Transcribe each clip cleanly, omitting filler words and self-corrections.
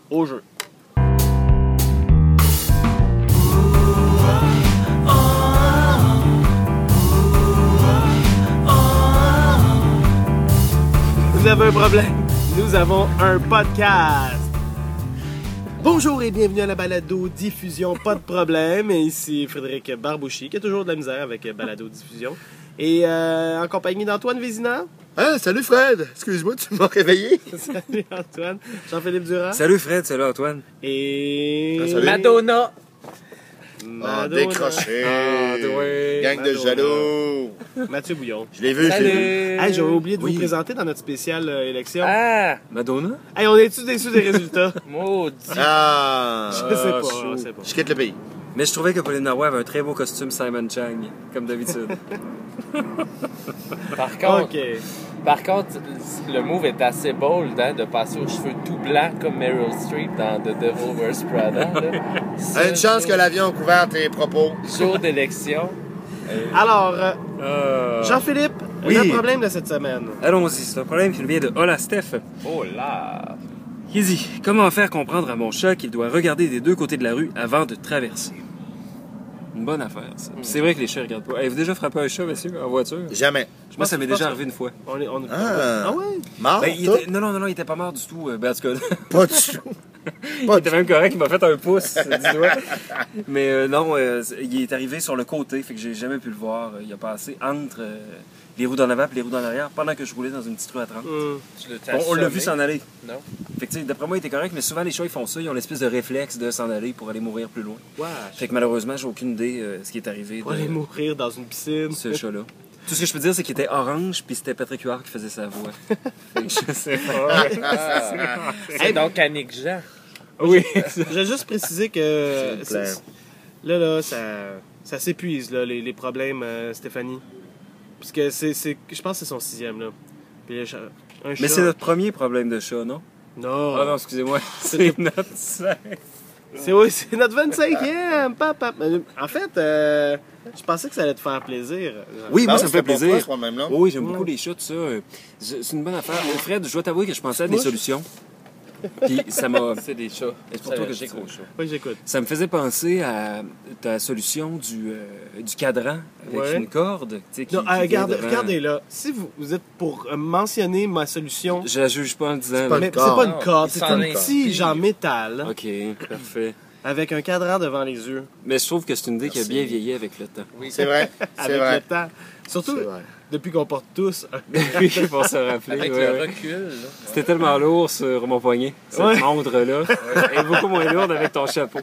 au jeu. Vous avez un problème? Nous avons un podcast! Bonjour et bienvenue à la balado diffusion, pas de problème. Ici Frédéric Barbouchi, qui a toujours de la misère avec balado diffusion. Et en compagnie d'Antoine Vézina. Ah, salut Fred! Excuse-moi, tu m'as réveillé? Salut Antoine. Jean-Philippe Durand. Salut Fred, salut Antoine. Et... salut. Madonna. Ah, décroché! ouais. Gang de jaloux! Mathieu Bouillon. Je l'ai vu, je l'ai vu. Hey, j'avais oublié de Oui. vous présenter dans notre spéciale élection. Ah! Madonna? Hey, on est-tu déçus des résultats? Maudit! Ah! Je sais pas, chaud. je sais pas. Je quitte le pays. Mais je trouvais que Pauline Marois avait un très beau costume Simon Chang, comme d'habitude. Par contre, le move est assez bold hein, de passer aux cheveux tout blancs comme Meryl Streep dans The Devil Wears Prada. Là. Une chance que l'avion a couvert tes propos. Jour d'élection. Alors, Jean-Philippe, Oui. le problème de cette semaine. Allons-y, c'est un problème qui nous vient de Hola Steph. Oh là! Il dit, comment faire comprendre à mon chat qu'il doit regarder des deux côtés de la rue avant de traverser? Une bonne affaire, ça. Puis c'est vrai que les chats regardent pas. Avez-vous déjà frappé un chat, monsieur, en voiture? Jamais. Moi, ça m'est déjà arrivé une fois. On est Ah. ouais? Mort, Ben, il toi? était... Non, il était pas mort du tout. Ben, en tout cas, Pas du tout. il était même correct, il m'a fait un pouce du doigt. Mais non, il est arrivé sur le côté, fait que j'ai jamais pu le voir. Il a passé entre les roues d'en avant et les roues d'en arrière pendant que je roulais dans une petite rue à 30. On l'a vu s'en aller. Non? Fait que, tu sais, d'après moi, il était correct, mais souvent les chats ils font ça, ils ont l'espèce de réflexe de s'en aller pour aller mourir plus loin. Ouais. Fait que malheureusement, j'ai aucune idée ce qui est arrivé Pour aller de mourir dans une piscine. ce chat-là. Tout ce que je peux dire, c'est qu'il était orange, puis c'était Patrick Huard qui faisait sa voix. Fait que je sais pas. C'est donc Annick Jean. Oui. Je vais juste préciser que S'il vous plaît. là, ça s'épuise, là, les problèmes, Stéphanie. Puisque je pense que c'est son 6e, là. Puis un chat... Mais c'est notre premier problème de chat, non? Non. Ah non, excusez-moi. C'est notre 5. C'est notre 25e, papa. En fait, je pensais que ça allait te faire plaisir. Oui, moi, Ah, ça me fait c'était pas plaisir. quoi, ce problème-là? Oui, j'aime beaucoup les chats, tout ça. C'est une bonne affaire. Fred, je dois t'avouer que je pensais à des solutions. Puis ça m'a... C'est des chats. C'est pour toi que j'ai je dis gros ça. chat. Oui, j'écoute. Ça me faisait penser à ta solution du cadran avec Ouais. une corde. Tu sais, qui Non, vient devant. regardez là. Si vous êtes pour mentionner ma solution, Je la juge pas en le disant. pas là. mais une c'est pas corde. une corde, Il c'est s'en un inspire. petit genre métal OK, parfait. avec un cadran devant les yeux. Mais je trouve que c'est une idée qui a bien vieilli avec le temps. Oui. C'est vrai. C'est Avec vrai. le temps. Surtout C'est vrai. depuis qu'on porte tous un Oui, pour se rappeler. Avec ouais, le ouais. recul. Là. C'était tellement lourd sur mon poignet, cette Ouais. montre-là. Elle est beaucoup moins lourde avec ton chapeau.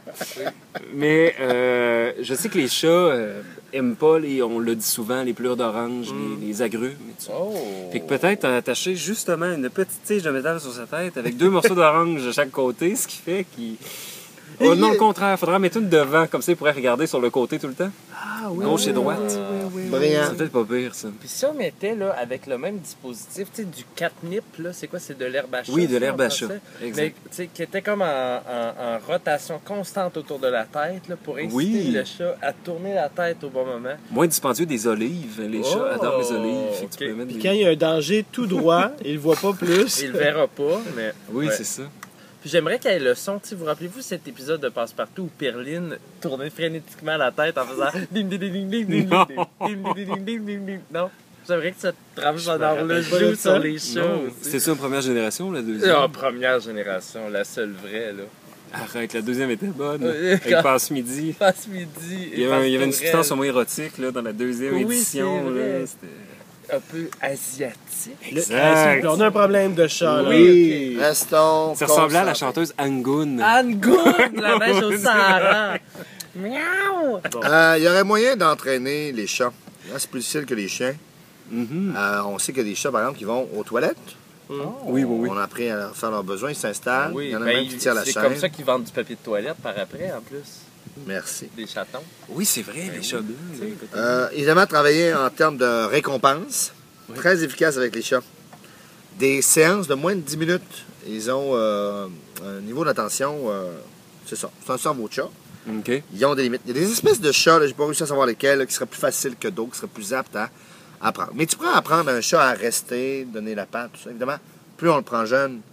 Mais je sais que les chats aiment pas, on le dit souvent, les pelures d'orange, les agrumes. Et tout ça. Oh! Fait que peut-être attacher justement une petite tige de métal sur sa tête avec 2 morceaux d'orange de chaque côté, ce qui fait qu'il... Oh, non, le contraire. Faudra en mettre une devant, comme ça il pourrait regarder sur le côté tout le temps. Ah oui. Gauche et droite. Brillant. C'est peut-être pas pire, ça. Puis si on mettait là, avec le même dispositif, tu sais, du catnip, là, c'est quoi? C'est de l'herbe à chat? Oui, de ça, l'herbe en à chat. français? Exact. Mais tu sais, qui était comme en rotation constante autour de la tête, là, pour inciter Oui. le chat à tourner la tête au bon moment. Moins dispendieux des olives. Les chats Oh, adorent les olives. Fait que tu ok. peux mettre Puis des- quand il y a un danger tout droit, il le voit pas plus. Il le verra pas, mais... Oui, Ouais. c'est ça. Puis j'aimerais qu'il y ait le son, tu sais, vous rappelez-vous cet épisode de Passe-Partout où Perline tournait frénétiquement la tête en faisant ding ding ding ding ding ding Non. ding ding ding ding ding ding ding. Non? J'aimerais que cette trame sonore rappelle le pas de joue ça. sur les chats Non, aussi. c'était ça en première génération ou la deuxième? En première génération, la seule vraie, là. Arrête, la deuxième était bonne. Ouais, Avec quand- Passe-Midi. Passe-midi. Il y avait une substance homo-érotique là, dans la deuxième Oui, édition. c'est vrai. Là, c'était... Un peu asiatique. Exact. On a un problème de chat, là. Oui. Restons. Ça ressemblait à la concentrés. chanteuse Angoon. Anne Gourde, la neige au Sahara. Miaou! Il y aurait moyen d'entraîner les chats. Là, c'est plus difficile que les chiens. Mhm. On sait qu'il y a des chats, par exemple, qui vont aux toilettes. Oui. On a appris à leur faire leurs besoins, ils s'installent. Oui, Il y en a ben, même qui tirent la c'est chaîne. comme ça qu'ils vendent du papier de toilette par après, en plus. Merci. Des chatons. Oui, c'est vrai, les chats bleus. là, écoute. Évidemment, travailler en termes de récompense. Très efficace avec les chats. Des séances de moins de 10 minutes. Ils ont un niveau d'attention, c'est ça, c'est un cerveau de chat. OK. Ils ont des limites. Il y a des espèces de chats, là, j'ai pas réussi à savoir lesquels, là, qui seraient plus faciles que d'autres, qui seraient plus aptes à apprendre. Mais tu pourrais apprendre un chat à rester, donner la patte, tout ça. Évidemment, plus on le prend jeune,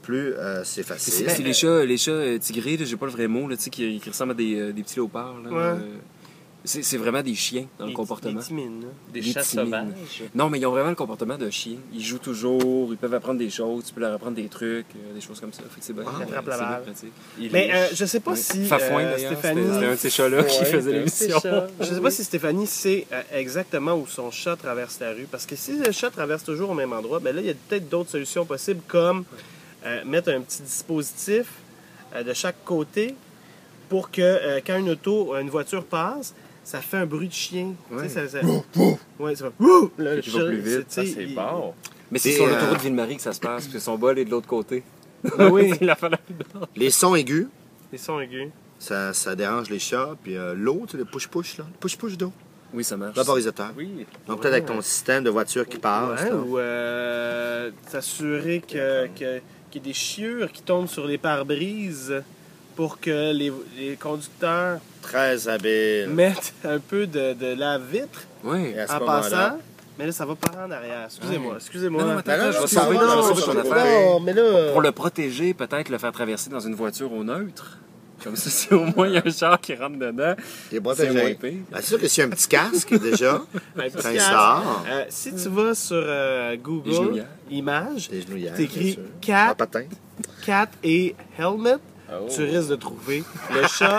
plus c'est facile. C'est les chats tigrés, là, j'ai pas le vrai mot, là, qui ressemblent à des petits léopards. Là, Ouais. C'est vraiment des chiens dans le comportement. Des timines, là. Des Les chats timines. sauvages. Non, mais ils ont vraiment le comportement d'un chien. Ils jouent toujours, ils peuvent apprendre des choses, tu peux leur apprendre des trucs, des choses comme ça. Fait que c'est bien, Ah, attrape la c'est bien balle. pratique. Mais je sais pas Ouais. si Fafouin, d'ailleurs, Stéphanie... c'était un de ces chats-là qui Ouais, faisait c'est l'émission. ça. Je sais pas si Stéphanie sait exactement où son chat traverse la rue. Parce que si le chat traverse toujours au même endroit, ben là, il y a peut-être d'autres solutions possibles, comme mettre un petit dispositif de chaque côté pour que quand une voiture passe, ça fait un bruit de chien. Ouais. Tu sais, ouais, ça fait... Wouh! Là, le Qui va chat, plus vite. tu sais, Ça, c'est bon. Mais c'est Et, sur l'autoroute Ville-Marie que ça se passe, parce que son bol est de l'autre côté. Ah oui, Il a fallu. Les sons aigus, les sons aigus. ça dérange les chats. Puis l'eau, tu sais, le push-push, là. Le push-push d'eau. Oui, ça marche. Vaporisateur. Oui. Donc peut-être avec ton système de voiture qui passe. Ouais, là. ou s'assurer qu'il y ait des chiures qui tombent sur les pare-brises pour que les conducteurs Très habile. mettent un peu de lave-vitre Oui. Et à ce en moment-là, passant. Mais là, ça va par en arrière. Excusez-moi, Ouais. excusez-moi. Non, non, attends, Ben là, je vais excuse-moi, sauver non, ton je- affaire. Non, mais là... Pour le protéger, peut-être le faire traverser dans une voiture au neutre. Comme ça, si au moins il y a un char qui rentre dedans, il est c'est protégé. moins pire. Ben, c'est sûr que s'il y a un petit casque déjà, un petit quand il casque. sort, Si tu vas sur Les Google genouillères. Images, des genouillères. t'écris bien sûr. En cat, patin. cat et helmet, Oh. tu risques de trouver le chat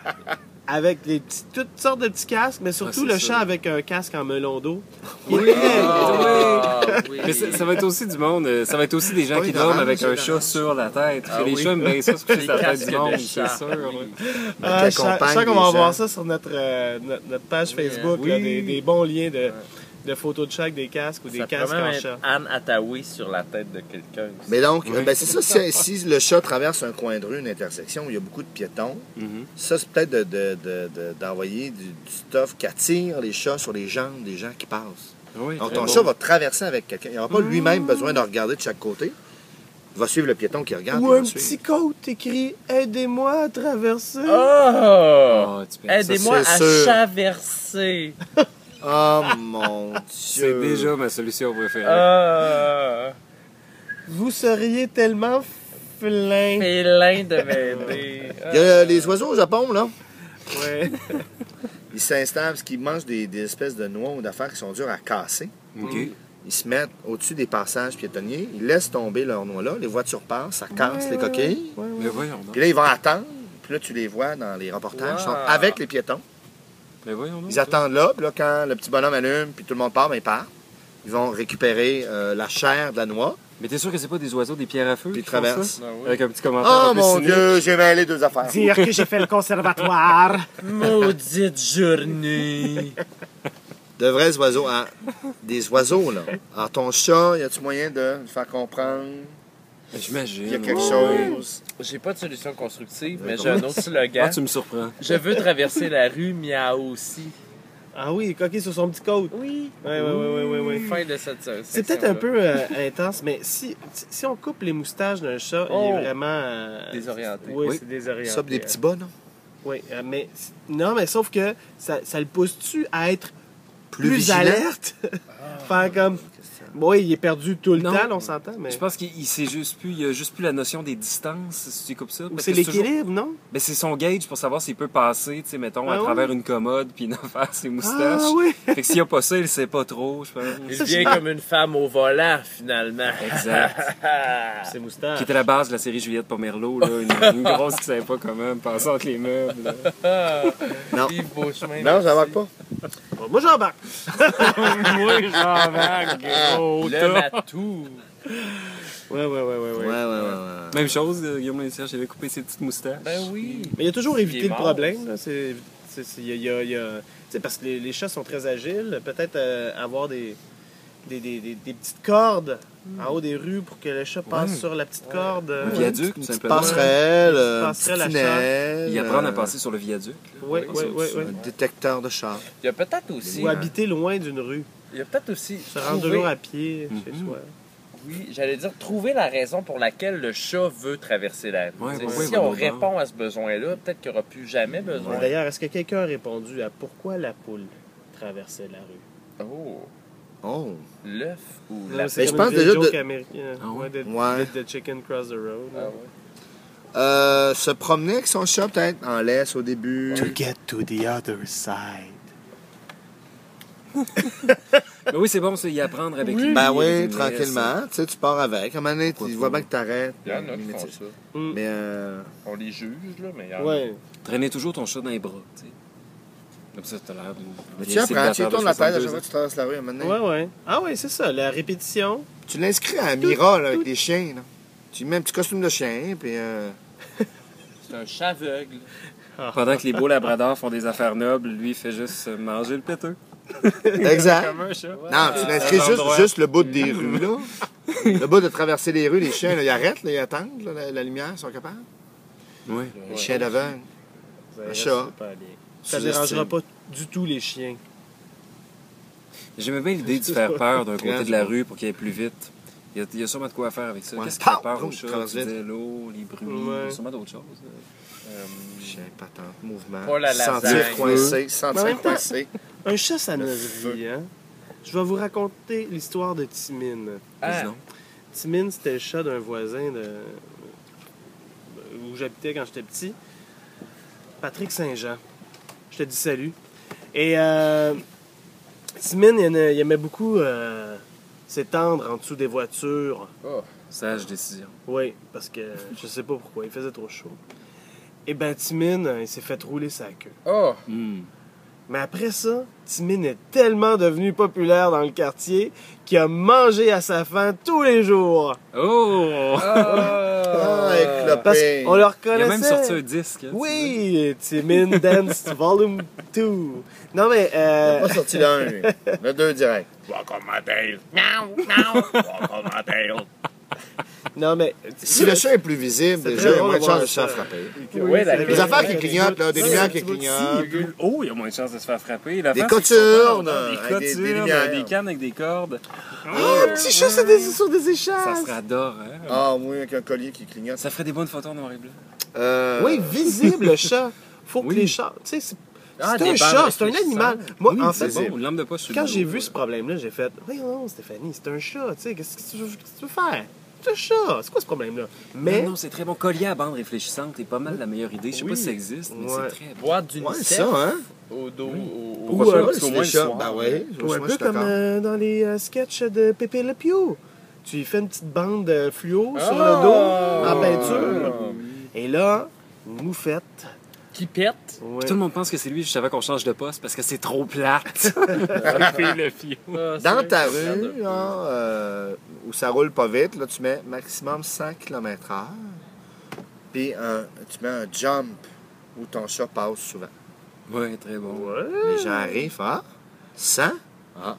avec toutes sortes de petits casques, mais surtout Ah, c'est le ça. chat avec un casque en melon d'eau. Il est Oui. très beau. Ah, oui. Mais ça va être aussi du monde, ça va être aussi des gens Oui, qui dorment d'orange, avec un d'orange. chat sur la tête. Parce que Ah les oui. chats aiment bien ça, se coucher Les sur la tête casques du de monde, chat. c'est sûr. Oui. ouais. Ah, Qui je accompagne sens qu'on les va avoir gens. ça sur notre page Oui, Facebook, oui. là, des bons liens de photos de chat avec des casques ou des Ça casques pourrait en même chat. être Anne Hathaway sur la tête de quelqu'un. aussi. Mais donc, Oui. ben, c'est ça, si le chat traverse un coin de rue, une intersection où il y a beaucoup de piétons, Mhm. ça, c'est peut-être d'envoyer du stuff qui attire les chats sur les jambes des gens qui passent. Oui, Donc, très ton bon. chat va traverser avec quelqu'un. Il n'aura pas lui-même besoin de regarder de chaque côté. Il va suivre le piéton qui regarde. Ou il va un suivre. petit côte écrit « Aidez-moi à traverser Oh! Ah, tu peux- Aidez-moi ça, à c'est sûr. chaverser. Oh mon Dieu! C'est déjà ma solution préférée. Ah! Vous seriez tellement flin. Félin de m'aider. Il y a les oiseaux au Japon, là. Ouais. Ils s'installent parce qu'ils mangent des espèces de noix ou d'affaires qui sont dures à casser. OK. Ils se mettent au-dessus des passages piétonniers. Ils laissent tomber leurs noix-là. Les voitures passent, ça casse les coquilles. Mais voyons donc. Puis là, ils vont attendre. Puis là, tu les vois dans les reportages. Ils sont Wow. avec les piétons. Mais voyons donc. Ils attendent là. Puis là, quand le petit bonhomme allume, puis tout le monde part, ben, ils partent. Ils vont récupérer la chair de la noix. Mais t'es sûr que c'est pas des oiseaux, des pierres à feu Puis qui ils font traversent. ça? Ah oui. Avec un petit commentaire Oh un peu mon cynique. Dieu, j'ai mêlé deux affaires. Dire que j'ai fait le conservatoire. Maudite journée. De vrais oiseaux. Hein? Des oiseaux, là. Alors, ton chat, y a-tu moyen de le faire comprendre J'imagine. qu'il y a quelque ouais. chose? J'ai pas de solution constructive, mais j'ai un autre slogan. Ah, tu me surprends. Je veux traverser la rue, miaou aussi. Ah oui, coquille sur son petit côte. Oui. Ouais. Fin de cette C'est peut-être un peu intense, mais si on coupe les moustaches d'un chat, il Oh. est vraiment... Désorienté. Oui, Oui. c'est désorienté. Ça, des petits bas, non? Oui, mais... Non, mais sauf que ça le pousse-tu à être plus vigilant? alerte? Faire comme... Oui, il est perdu tout le Non. temps, là, on s'entend, mais... Je pense qu'il sait juste plus, il y a juste plus la notion des distances si tu coupes ça. Ou parce c'est que toujours- l'équilibre, non? Ben, c'est son gauge pour savoir s'il peut passer, tu sais, mettons, Ah à ouais? travers une commode puis en faire ses moustaches. Ah oui! Fait que s'il a pas ça, il sait pas trop, je pense. Il devient comme une femme au volant, finalement. Exact. C'est moustache. Qui était la base de la série Juliette Pomerleau, là, une grosse qui savait pas comment passer entre les meubles. là. Non. Yves Beauchemin. Non, je n'embarque pas. Bon, moi, j'embarque. Moi, j'en gros. Le matou. Ouais. Ouais. Même chose, Guillaume Lain-Serge, il avait coupé ses petites moustaches. Ben oui. Mais il y a toujours évité Il est le mort. problème. Là. Il y a, tu sais, parce que les chats sont très agiles. Peut-être avoir des petites cordes en haut des rues pour que le chat passe Ouais. sur la petite corde. Un viaduc, tout Une petite simplement. passerelle, Une un petite petit passerelle à tunnel. Il apprend à passer sur le viaduc. là. Oui, Passer au-dessus. Un détecteur de char. Il y a peut-être aussi. Ou habiter loin d'une rue. Il y a peut-être aussi. Se rendre trouver- toujours à pied chez Mhm. soi. Oui, j'allais dire trouver la raison pour laquelle le chat veut traverser la rue. Ouais, Tu sais, ouais, si ouais, on ouais, répond à ce besoin-là, peut-être qu'il n'y aura plus jamais besoin. D'ailleurs, est-ce que quelqu'un a répondu à pourquoi la poule traversait la rue? Oh. Oh. L'œuf ou Ouais, la... c'est Mais je comme pense une vieille déjà joke de- américaine. Ah ouais? Ouais. The chicken cross the road. Ah ouais. Se promener avec son chat, peut-être, en laisse au début. To get to the other side. Mais oui, c'est bon, ça, y apprendre avec lui. Ben oui, avec une tranquillement. Tu sais, tu pars avec. À un moment donné, tu vois bien que t'arrêtes. Il y en a qui Mais font tu sais, ça. Mais On les juge, là, mais il y en a. Ouais. laisse. Traîner toujours ton chat dans les bras, tu sais. Comme ça, t'as l'air mais d'une tu apprends, tu célibataire tournes de la tête à chaque 62 fois ans. que tu traverses la rue à un moment donné. Ouais, ouais. Ah ouais, c'est ça, la répétition. Tu l'inscris à Mira là, avec les chiens. Là. Tu lui mets un petit costume de chien, puis... C'est un chat aveugle. Pendant que les beaux labradors font des affaires nobles, lui, il fait juste manger le péteux. Exact. Comme un chat. Non, tu l'inscris juste le bout des rues, là. Le bout de traverser les rues, les chiens, là, ils arrêtent, là, ils attendent, là, la lumière, ils sont capables. Oui. Les chiens d'aveugle. Un chat. Ça Sous-estime. dérangera pas du tout les chiens. J'aimais bien l'idée de faire peur d'un côté de la rue pour qu'il aille plus vite. Il y a sûrement de quoi faire avec ça. Ouais. Qu'est-ce qui fait Pow! peur Boum, aux chats? traverse Tu vite. disais l'eau, les bruits, Ouais. il y a sûrement d'autres choses. Chien, patente, mouvement. Pas la sentir lasagne. coincé, Mais en sentir même temps- coincé. Un chat, ça Le ne feu. vie, hein. Je vais vous raconter l'histoire de Timine. Ah. Dis donc. Timine, c'était le chat d'un voisin où j'habitais quand j'étais petit. Patrick Saint-Jean. Je te dis salut. Et Timine, il aimait beaucoup s'étendre en dessous des voitures. Oh. Sage décision. Oui, parce que je sais pas pourquoi, il faisait trop chaud. Et ben Timine, il s'est fait rouler sa queue. Oh. Hmm. Mais après ça, Timine est tellement devenu populaire dans le quartier qu'il a mangé à sa faim tous les jours. Oh! Ah, éclopé. Parce qu'on le Il a reconnaissait. même sorti un disque. hein, Oui, Timine Dance Volume 2. Non mais, Il n'a pas sorti le 1, lui. Le 2 direct. non mais, Si le chat est plus visible, C'est déjà, très il y a moins de drôle de chances de se voir faire ça. frapper. Oui, la Les affaires qui Ouais, clignotent, là, des ça, lumières un qui petit bout de clignotent. plus haut, il y a moins de chances de se faire frapper. La Des face, coturnes, des avec des coturnes, lumières. des cannes avec des cordes. un petit chat sur des Ça échasses. serait adorable. Ah, oui, avec un collier qui clignote. Ça ferait des bonnes photos en noir et blanc. Oui, visible le chat. Faut que Oui. les chats, tu sais, c'est Ah, c'est des un bandes chat, c'est un réfléchissantes. animal. Moi, Oui, en c'est fait, bon, une lampe de poche sur le quand dos, j'ai vu ouais. ce problème-là, j'ai fait, oui, non, Stéphanie, c'est un chat, tu sais, qu'est-ce que tu veux faire? C'est un chat, c'est quoi ce problème-là? Mais, Non, c'est très bon. Collier à bande réfléchissante, c'est pas mal la meilleure idée. Je sais pas si ça existe, mais Ouais. c'est très bon. Boîte Ouais, d'UNICEF ça, hein? au dos. Au... Ou, Pourquoi pas? euh, Parce qu'au moins le chats, soir. ben oui, ou moi, un je peu suis comme d'accord. dans les sketchs de Pépé Le Pew. Tu lui fais une petite bande fluo sur Ah! le dos, en peinture. Et là, une moufette. Qui pète. Ouais. Puis tout le monde pense que c'est lui juste avant qu'on change de poste parce que c'est trop plate. le fio. Dans ta rue, là, où ça roule pas vite, là, tu mets maximum 100 km/h. Puis tu mets un jump où ton chat passe souvent. Ouais, très bon. Les gens arrivent, ah, 100? Ah.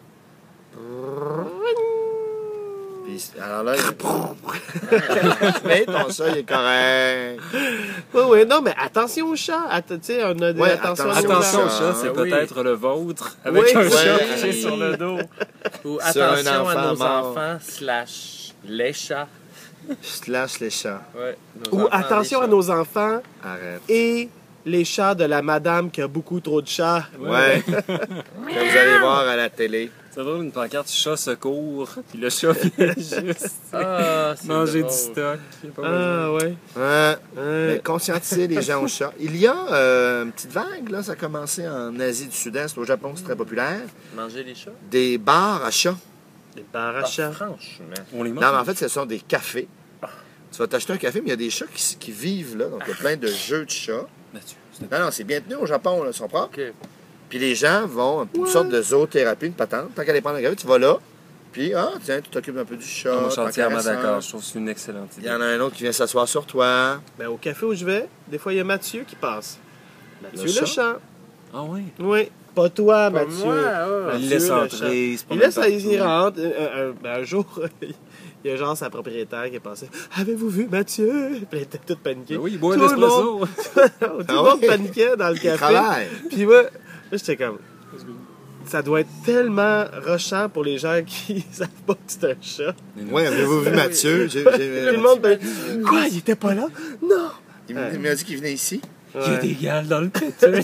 Puis, alors là, mais ton chat, il est correct. Oui, non, mais attention au chat. Tu sais, on a des Ouais, attention attention aux Attention au chats. chat, c'est oui. peut-être le vôtre avec Oui, un ouais. chat couché sur le dos. Ou Sur un attention enfant à nos mort. enfants slash les chats. Slash les chats. Ouais, Ou attention à nos enfants Arrête. et les chats de la madame qui a beaucoup trop de chats. Ouais. Que vous allez voir à la télé. C'est drôle, une pancarte chat secours, puis le chat vient juste Ah, c'est manger drôle. du stock. Il y a pas Ah, ouais. Ouais. Ouais. Mais conscientiser les gens aux chats. Il y a une petite vague, là, ça a commencé en Asie du Sud-Est, au Japon, c'est très populaire. Manger les chats? Des bars à chats. Des barres à Ah, chats. franchement. On les mange. Non, mais en fait, ce sont des cafés. Tu vas t'acheter un café, mais il y a des chats qui vivent là. Donc, il y a plein de jeux de chats. Mathieu, c'est Non, c'est bien tenu au Japon, là, ils sont propres. OK. Puis les gens vont, une sorte de zoothérapie, une patente. Tant qu'à aller prendre un café, tu vas là. Puis, tiens, tu t'occupes un peu du chat. Moi, je suis entièrement t'en caresses un. d'accord. Je trouve que c'est une excellente Il idée. y en a un autre qui vient s'asseoir sur toi. Ben, au café où je vais, des fois, il y a Mathieu qui passe. Mathieu Le le chat? chat. Ah oui? Oui. Pas toi, Pas Mathieu. moi, Mathieu, Il laisse le entrer, chat. il se Il promène laisse, partout. il rentre. Un jour, il y a genre sa propriétaire qui est passée. Avez-vous vu Mathieu? Puis elle était toute paniquée. Ben oui, il boit Tout un le monde- espresso. Tout le Ah monde oui? paniquait dans le Il café. travaille. Puis moi, j'étais comme. Ça doit être tellement rushant pour les gens qui savent pas que c'est un chat. Oui, avez-vous vu Mathieu? Tout le monde fait. Quoi, il était pas là? Non! Il m'a dit qu'il venait ici. Il y a des gales dans le péteux.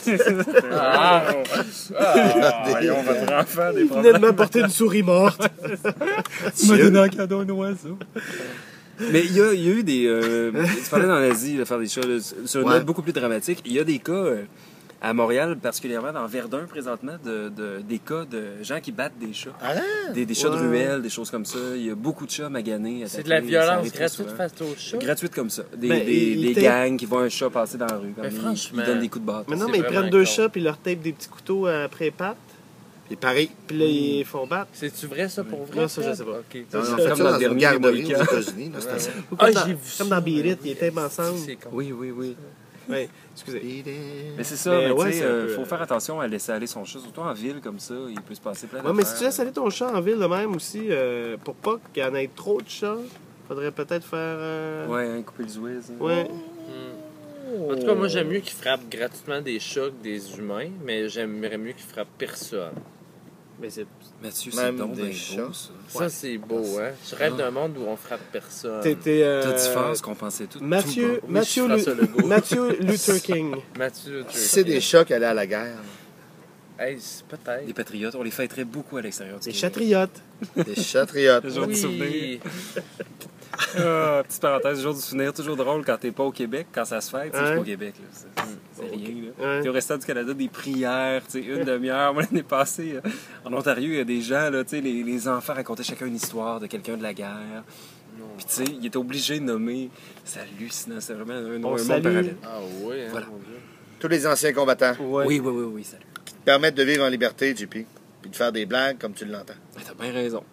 Voyons, votre enfant, des Il venait de problèmes. m'apporter une souris morte. Il m'a donné un cadeau un oiseau. Mais il y a eu des... tu parlais dans l'Asie, de faire des choses sur une Ouais. note beaucoup plus dramatique. Il y a des cas à Montréal, particulièrement dans Verdun présentement, des cas de gens qui battent des chats. Arrête! Des chats de Ouais. ruelle, des choses comme ça. Il y a beaucoup de chats maganés. C'est de la attaqués, ça violence arrive très gratuite souvent. face aux chats. Gratuite comme ça. Des, Ben, des, il des tape- gangs qui voient un chat passer dans la rue. Comme Mais ils franchement- donnent des coups de bâton. Mais non, C'est mais ils vraiment prennent deux con. chats puis ils leur tapent des petits couteaux après les pattes. Puis Paris. Puis là, ils font battre. C'est-tu vrai ça pour vrai? Non, ça, je sais pas. Ok. On Ça, a c'est fait comme ça dans dans le une dernier garderie Mohican. aux États-Unis. Là, c'était ça. Ou Ah, comme, dans, j'ai vu comme ça. dans Beat It, ils tapent ensemble. C'est con. Oui, oui, oui. Ouais, excusez. Mais c'est ça, Mais mais ouais, tu sais, c'est un peu- faut faire attention à laisser aller son chat, surtout en ville comme ça, il peut se passer plein Ouais, mais d'affaires. si tu laisses aller ton chat en ville de même aussi, pour pas qu'il y en ait trop de chats, faudrait peut-être faire. Ouais, hein, couper le zouiz. hein. Ouais. En tout cas, moi, j'aime mieux qu'ils frappent gratuitement des chats que des humains, mais j'aimerais mieux qu'ils frappent personne. Mais c'est. Mathieu, Même c'est donc des bien chats. beau, ça. Ça, c'est beau, hein? Je rêve d'un monde où on frappe personne. T'es. T'as dit phase qu'on pensait tout. Mathieu, tout Oui, Mathieu, je ferai ça, le go. Mathieu Luther King. Mathieu, tu C'est des chats qui allaient à la guerre. Hey, c'est bas. peut-être. Les patriotes, on les fêterait beaucoup à l'extérieur du Des Québec. chatriotes. Des chatriotes. Le jour du souvenir. Oui. Ah, petite parenthèse, le jour du souvenir, toujours drôle quand t'es pas au Québec, quand ça se fête, c'est Ouais. pas au Québec. Là. C'est rien. Là. Ouais. T'es au restant du Canada, des prières, tu sais, une demi-heure. Moi, l'année passée, en Ontario, il y a des gens, là, tu sais, les enfants racontaient chacun une histoire de quelqu'un de la guerre. Puis, tu sais, il était obligé de nommer. C'est hallucinant, c'est vraiment un monde salue. parallèle. Ah oui, hein, Voilà. mon Dieu. Tous les anciens combattants Ouais. Oui, salut. qui te permettent de vivre en liberté, JP. Puis de faire des blagues comme tu l'entends. T'as bien raison.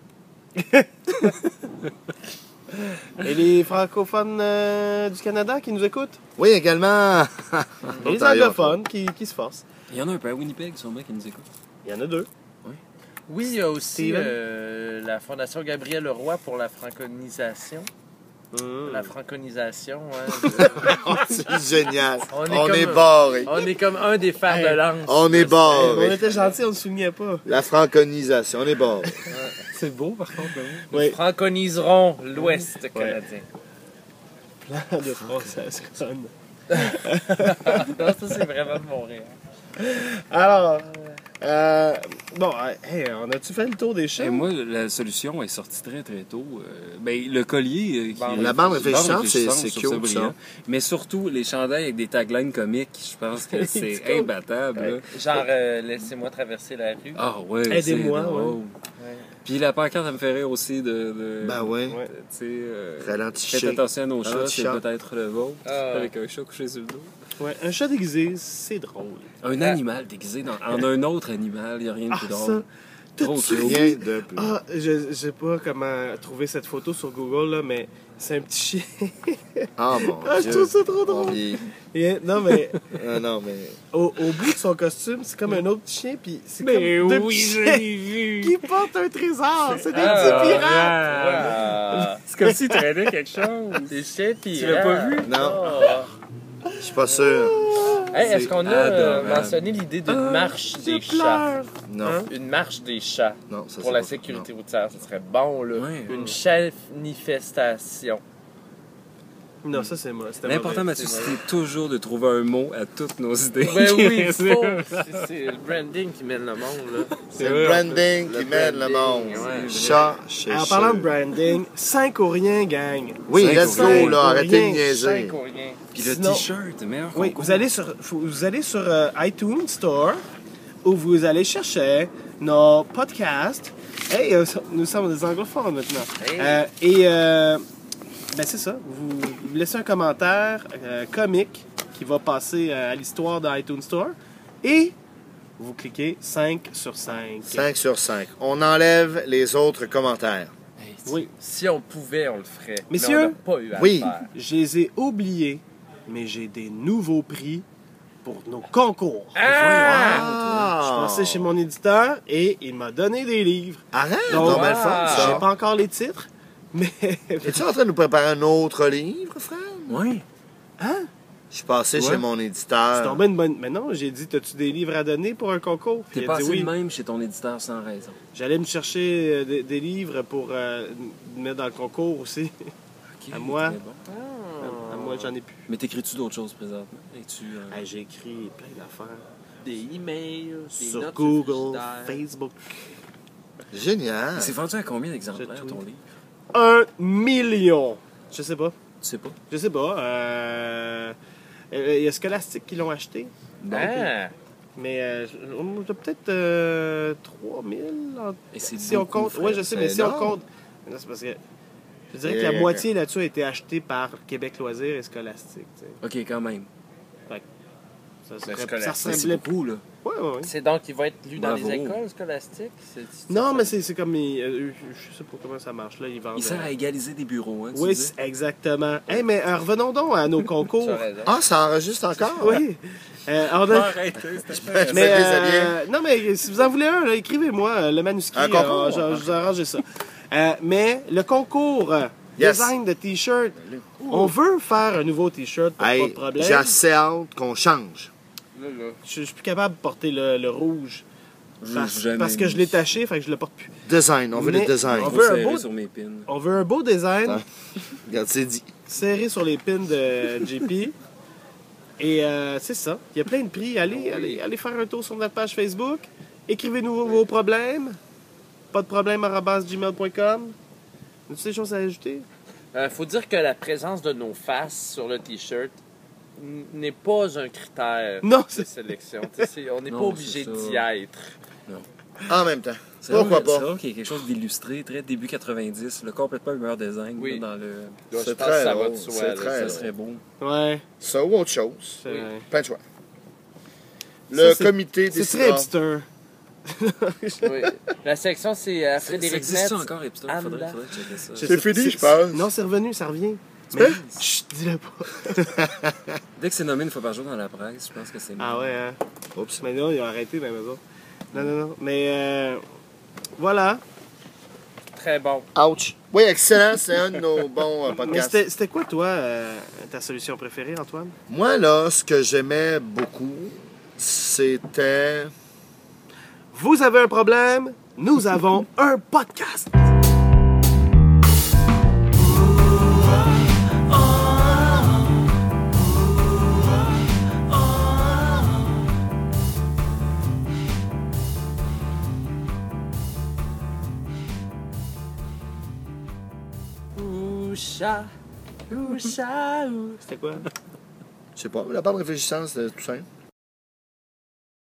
Et les francophones du Canada qui nous écoutent. Oui, également. Et les Ontario. anglophones qui se forcent. Il y en a un peu à Winnipeg, sûrement, qui nous écoute. Il y en a deux. Oui, il y a aussi Steven? la Fondation Gabriel Leroy pour la franconisation. Mmh. La franconisation, hein. C'est génial. On est On comme- est barré. On est comme un des fers de lance. On est On barré. était gentils, on ne se souvenait pas. La franconisation, on est barré. C'est beau, par contre. Oui. Franconiseront l'Ouest canadien. Plan de française conne. Non, ça, c'est vraiment de Montréal. Alors, bon, hey, on a-tu fait le tour des chats? Et moi, la solution est sortie très très tôt. Ben, le collier. La bande réfléchissante, c'est sur cute, Saint-Brieuc. ça. Mais surtout, les chandails avec des taglines comiques, je pense que c'est cool. imbattable. là. Genre, laissez-moi traverser la rue. Ah ouais. Aidez-moi, c'est drôle. Puis la pancarte, ça me fait rire aussi de Ben ouais. Ouais. tu sais, Ralentichez. faites attention à nos chats, Ralenti c'est chat. peut-être le vôtre. Ah. Avec un chat couché sur le dos. Ouais, un chat déguisé, c'est drôle. Un animal déguisé en un autre animal, il n'y a rien de Ah, plus ça. drôle. Trop T'as-tu cute. vu? Rien de plus. Ah, je sais pas comment trouver cette photo sur Google, là, mais c'est un petit chien. Ah mon Ah, je Dieu. trouve ça trop On drôle. vieillit. Non, mais Non, mais. au bout de son costume, c'est comme un autre chien, puis c'est comme Mais deux oui, petits je chiens l'ai vu. qui portent un trésor. C'est des Ah, petits pirates. Ah. C'est comme s'il traînait quelque chose. Des chiens pirates. Tu l'as pas vu? Non, Oh. je suis pas sûr. Hey, est-ce qu'on a adorable. mentionné l'idée d'une marche Je des chats? pleure. Non. Hein? Une marche des chats Non, ça pour c'est la pas- sécurité routière, ce serait bon, là. Ouais. Une chanifestation. Non, ça c'est moi. c'était L'important, mauvais. Mathieu, c'est toujours de trouver un mot à toutes nos idées. Ben oui, il C'est- faut. C'est le branding qui mène le monde, là. C'est le branding qui mène le monde. ouais. Chat chez En parlant de branding, 5 ou rien, gang. Oui, Cinq let's ou rien. go, là. Arrêtez de Rien. niaiser. Cinq ou rien. Puis le Sinon- t-shirt, meilleur Oui, concours. vous allez sur iTunes Store où vous allez chercher nos podcasts. Hey, nous sommes des anglophones maintenant. Hey. Ben c'est ça. Vous laissez un commentaire comique qui va passer à l'histoire de iTunes Store et vous cliquez 5 sur 5. 5 sur 5. On enlève les autres commentaires. Hey, Oui, Si on pouvait, on le ferait. Messieurs? Mais on n'a pas eu à Oui. le faire. je les ai oubliés, mais j'ai des nouveaux prix pour nos concours. Ah! Je passais chez mon éditeur et il m'a donné des livres. Arrête, Donc, donc, belle fun, Je ça. sais pas encore les titres, mais Es-tu en train de nous préparer un autre livre, frère? Oui. Je suis passé Ouais. chez mon c'est éditeur. tombé une bonne. Mais non, j'ai dit, as-tu des livres à donner pour un concours? Puis T'es il a dit passé oui. de même chez ton éditeur sans raison. J'allais me chercher des livres pour mettre dans le concours aussi. Ok, À moi. très bon. À moi. Ouais, j'en ai plus. Mais t'écris-tu d'autres choses présentement? Es-tu, Hey, j'ai écrit plein d'affaires. Des emails, des Sur notes Google, frigidaire. Facebook. Génial. C'est vendu à combien d'exemplaires, Je ton tweet. livre? 1 million! Je sais pas. Tu sais pas? Je sais pas. Il y a Scholastic qui l'ont acheté. Ah! Mais on a peut-être 3000. Et c'est Si on beaucoup, compte. frère. Oui, je sais, C'est mais si on énorme. compte. Non, c'est parce que. Je dirais que la moitié là-dessus a été achetée par Québec Loisirs et Scholastic. Tu sais. OK, quand même. Ça, Mais ça Scholastic, ressemblait. beaucoup, là. Ouais, ouais, ouais. C'est donc qu'il va être lu dans Bravo. les écoles scolastiques? Non, mais c'est comme. Je sais pas comment ça marche. Là, ils vendent. Il sert à égaliser des bureaux, hein, tu Oui, dis? exactement. Hey, mais revenons donc à nos concours. Tu as raison. Ah, ça enregistre encore? Oui. On a- Arrête, c'était Mais, Ça non, mais si vous en voulez un, là, écrivez-moi le manuscrit. Un concours? Je vous arrange ça. Mais le concour Yes. design de t-shirt, on veut faire un nouveau t-shirt, pas Hey, de problème. j'ai assez hâte qu'on change. Je suis plus capable de porter le rouge. Jamais Parce que je l'ai taché, fait que je le porte plus. Design, on veut Mais- des designs. on On veut un serrer beau- sur mes pins. On veut un beau design Ah. Regarde, c'est dit. serré sur les pins de JP. Et c'est ça. Il y a plein de prix. Allez faire un tour sur notre page Facebook. Écrivez-nous vos problèmes. Pas de problème @gmail.com. As-tu des choses à ajouter? Faut dire que la présence de nos faces sur le t-shirt n'est pas un critère Non, de c'est- sélection. On n'est pas Non, obligé c'est ça. d'y être. En même temps. C'est Pourquoi vrai, pas? C'est vrai qu'il y a quelque chose d'illustré, très début 90, le complètement meilleur design Oui. là, dans le... Là, C'est je pense très que ça va drôle, de soi. c'est là, très ça Ça drôle. serait beau. Ouais. Ça ou autre chose. c'est vrai. Pas de choix. Ça, Le c'est- comité C'est très décidera. hipster. Oui. La section, c'est Ça Frédéric existe Metz. encore, Hipster? Anne Faudrait Blanc. checker ça. Je C'est sais- fini, je pense. Non, c'est revenu, ça revient. Tu Mais, peux? chut, dis-le pas. Dès que c'est nommé une fois par jour dans la presse, je pense que c'est Ah ouais, hein. Oups. Mais non, ils ont arrêté dans la maison. Non. Mais voilà. Très bon. Ouch. Oui, excellent. C'est un de nos bons Mais podcasts. c'était quoi, toi, ta solution préférée, Antoine? Moi, là, ce que j'aimais beaucoup, c'était... Vous avez un problème, nous avons un podcast. Oucha, oucha, ou. C'était quoi? Je sais pas, la part de réfléchissance, c'était tout simple.